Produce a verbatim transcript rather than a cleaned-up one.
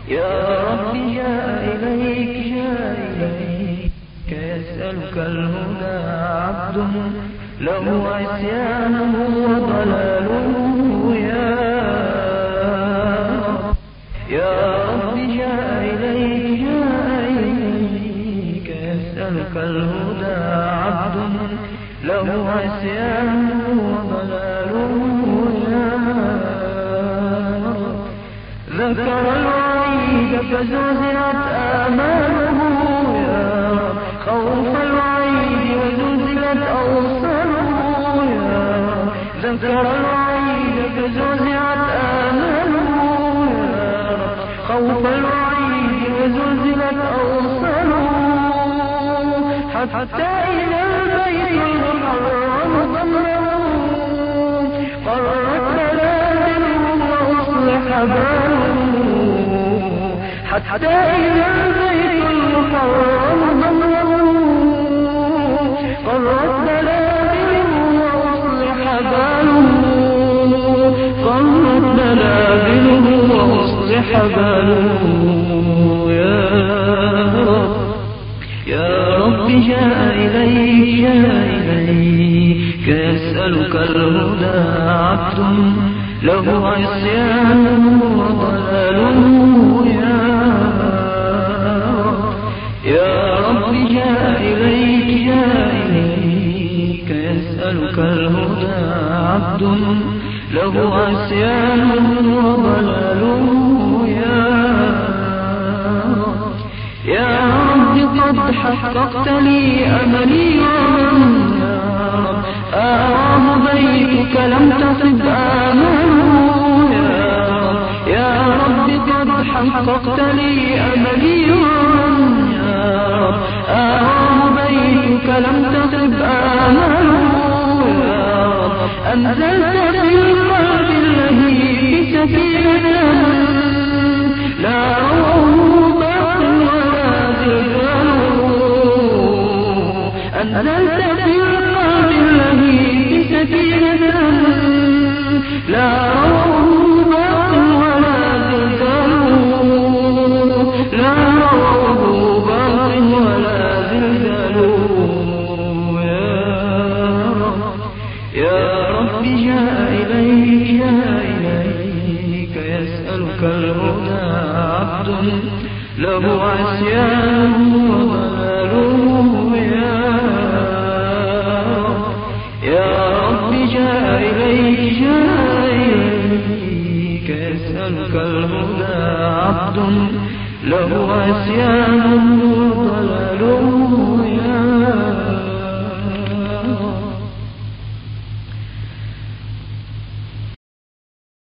يا رب جاء إليك جاء إليك يسألك الهدى عبد له عصيانه وضلاله يا رب. يا رب جاء إليك جاء إليك يسألك الهدى عبد له عصيانه وضلاله يا رب. ذكر الوعيد فزلزلت آماله يا رب. خوف الوعيد وزلزلت أوصاله يا رب. ذكر الوعيد فزلزلت آماله يا رب. خوف الوعيد وزلزلت أوصاله حتى إلى البيت المحرم ضمه قرت بلادله وأصلح باله حتى إلى البيت المحرم ضمه قرت بلادله وأصلح باله قرت بلادله وأصلح باله يا رب. يا رب جاء إليك جاء إليك يسألك الهدى عبد له عصيانه وضلاله يا رب. يا رب جاء إليك جاء إليك يسألك الهدى عبد له عصيانه وضلاله يا رب. يا رب قد حققت لي أملي ومن يا رب آه بيتك لم تصب آمله يا رب. يا رب قد حققت لي أملي ومن يا رب آه بيتك لم تصب آمله يا رب. أنزلت في القلب اللهيب سكينة لا روح باق ولا زلزال. أنزلت في القلب اللهيب سكينة لا روح باق ولا زلزال. لا روح باق ولا زلزال يا رب. يا رب جاء إليك جاء إليك يسألك الهدى عبد له عصيانه وضلاله يا رب. يا رب جاء إليك جاء إليك يسألك الهدى عبد له عصيانه